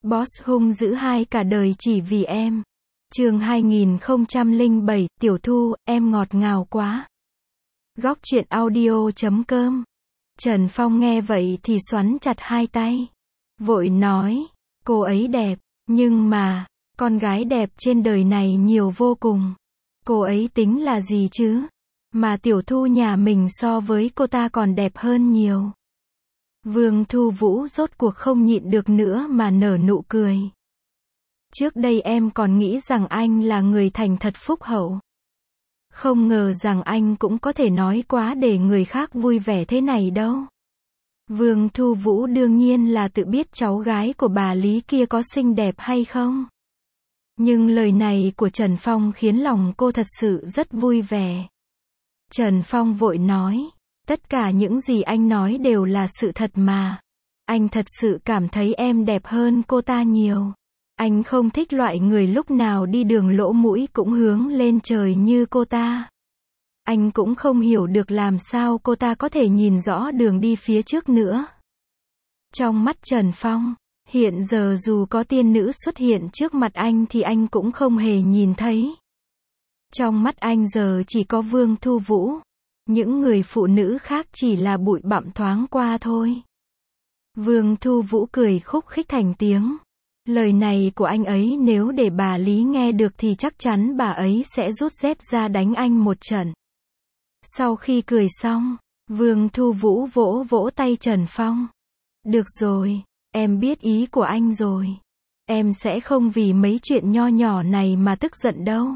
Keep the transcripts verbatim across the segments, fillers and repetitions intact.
Boss hung dữ hai cả đời chỉ vì em. Chương hai nghìn không trăm lẻ bảy, Tiểu Thu, em ngọt ngào quá. Góc truyện audio chấm com. Trần Phong nghe vậy thì xoắn chặt hai tay. Vội nói, cô ấy đẹp, nhưng mà, con gái đẹp trên đời này nhiều vô cùng. Cô ấy tính là gì chứ? Mà Tiểu Thu nhà mình so với cô ta còn đẹp hơn nhiều. Vương Thu Vũ rốt cuộc không nhịn được nữa mà nở nụ cười. Trước đây em còn nghĩ rằng anh là người thành thật phúc hậu. Không ngờ rằng anh cũng có thể nói quá để người khác vui vẻ thế này đâu. Vương Thu Vũ đương nhiên là tự biết cháu gái của bà Lý kia có xinh đẹp hay không. Nhưng lời này của Trần Phong khiến lòng cô thật sự rất vui vẻ. Trần Phong vội nói, tất cả những gì anh nói đều là sự thật mà. Anh thật sự cảm thấy em đẹp hơn cô ta nhiều. Anh không thích loại người lúc nào đi đường lỗ mũi cũng hướng lên trời như cô ta. Anh cũng không hiểu được làm sao cô ta có thể nhìn rõ đường đi phía trước nữa. Trong mắt Trần Phong, hiện giờ dù có tiên nữ xuất hiện trước mặt anh thì anh cũng không hề nhìn thấy. Trong mắt anh giờ chỉ có Vương Thu Vũ. Những người phụ nữ khác chỉ là bụi bặm thoáng qua thôi. Vương Thu Vũ cười khúc khích thành tiếng. Lời này của anh ấy nếu để bà Lý nghe được thì chắc chắn bà ấy sẽ rút dép ra đánh anh một trận. Sau khi cười xong, Vương Thu Vũ vỗ vỗ tay Trần Phong. Được rồi, em biết ý của anh rồi. Em sẽ không vì mấy chuyện nho nhỏ này mà tức giận đâu.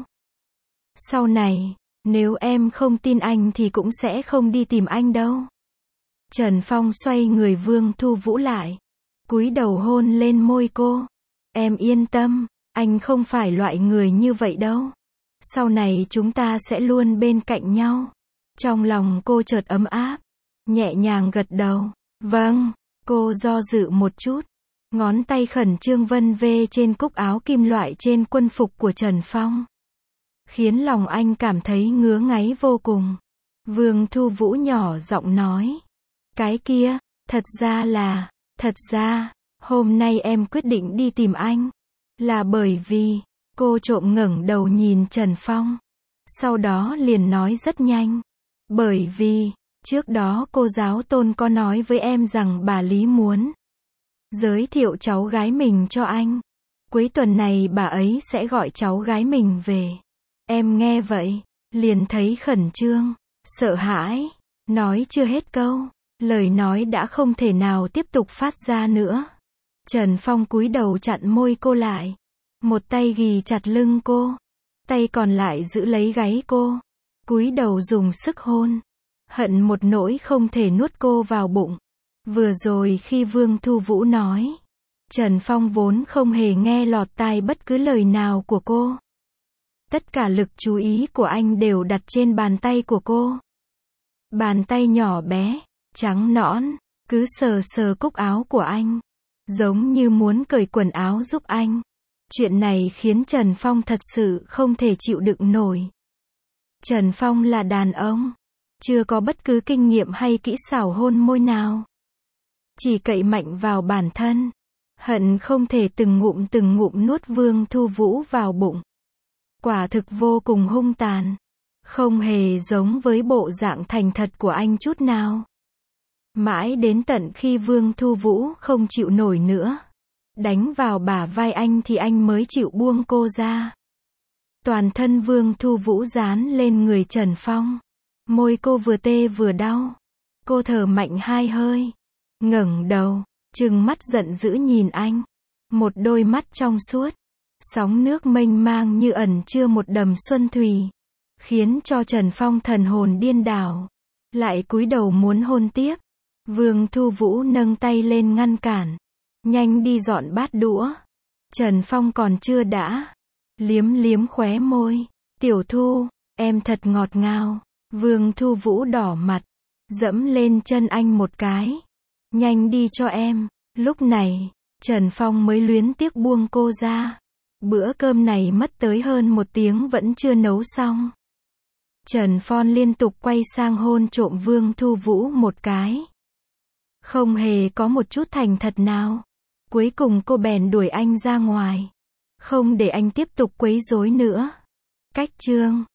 Sau này, nếu em không tin anh thì cũng sẽ không đi tìm anh đâu. Trần Phong xoay người Vương Thu Vũ lại, cúi đầu hôn lên môi cô. Em yên tâm, anh không phải loại người như vậy đâu. Sau này chúng ta sẽ luôn bên cạnh nhau. Trong lòng cô chợt ấm áp, nhẹ nhàng gật đầu. Vâng, cô do dự một chút. Ngón tay khẩn trương vân vê trên cúc áo kim loại trên quân phục của Trần Phong. Khiến lòng anh cảm thấy ngứa ngáy vô cùng. Vương Thu Vũ nhỏ giọng nói. Cái kia, thật ra là, thật ra, hôm nay em quyết định đi tìm anh. Là bởi vì, cô trộm ngẩng đầu nhìn Trần Phong. Sau đó liền nói rất nhanh. Bởi vì, trước đó cô giáo tôn có nói với em rằng bà Lý muốn giới thiệu cháu gái mình cho anh. Cuối tuần này bà ấy sẽ gọi cháu gái mình về. Em nghe vậy, liền thấy khẩn trương, sợ hãi, nói chưa hết câu, lời nói đã không thể nào tiếp tục phát ra nữa. Trần Phong cúi đầu chặn môi cô lại, một tay ghì chặt lưng cô, tay còn lại giữ lấy gáy cô, cúi đầu dùng sức hôn, hận một nỗi không thể nuốt cô vào bụng. Vừa rồi khi Vương Thu Vũ nói, Trần Phong vốn không hề nghe lọt tai bất cứ lời nào của cô. Tất cả lực chú ý của anh đều đặt trên bàn tay của cô. Bàn tay nhỏ bé, trắng nõn, cứ sờ sờ cúc áo của anh, giống như muốn cởi quần áo giúp anh. Chuyện này khiến Trần Phong thật sự không thể chịu đựng nổi. Trần Phong là đàn ông, chưa có bất cứ kinh nghiệm hay kỹ xảo hôn môi nào. Chỉ cậy mạnh vào bản thân, hận không thể từng ngụm từng ngụm nuốt Vương Thu Vũ vào bụng. Quả thực vô cùng hung tàn, không hề giống với bộ dạng thành thật của anh chút nào. Mãi đến tận khi Vương Thu Vũ không chịu nổi nữa, đánh vào bả vai anh thì anh mới chịu buông cô ra. Toàn thân Vương Thu Vũ dán lên người Trần Phong, môi cô vừa tê vừa đau. Cô thở mạnh hai hơi, ngẩng đầu, trừng mắt giận dữ nhìn anh, một đôi mắt trong suốt, sóng nước mênh mang như ẩn chứa một đầm xuân thủy, khiến cho Trần Phong thần hồn điên đảo, lại cúi đầu muốn hôn tiếp. Vương Thu Vũ nâng tay lên ngăn cản, nhanh đi dọn bát đũa. Trần Phong còn chưa đã, liếm liếm khóe môi. Tiểu Thu, em thật ngọt ngào. Vương Thu Vũ đỏ mặt, dẫm lên chân anh một cái. Nhanh đi cho em. Lúc này, Trần Phong mới luyến tiếc buông cô ra. Bữa cơm này mất tới hơn một tiếng vẫn chưa nấu xong. Trần Phong liên tục quay sang hôn trộm Vương Thu Vũ một cái. Không hề có một chút thành thật nào. Cuối cùng cô bèn đuổi anh ra ngoài. Không để anh tiếp tục quấy rối nữa. Cách chương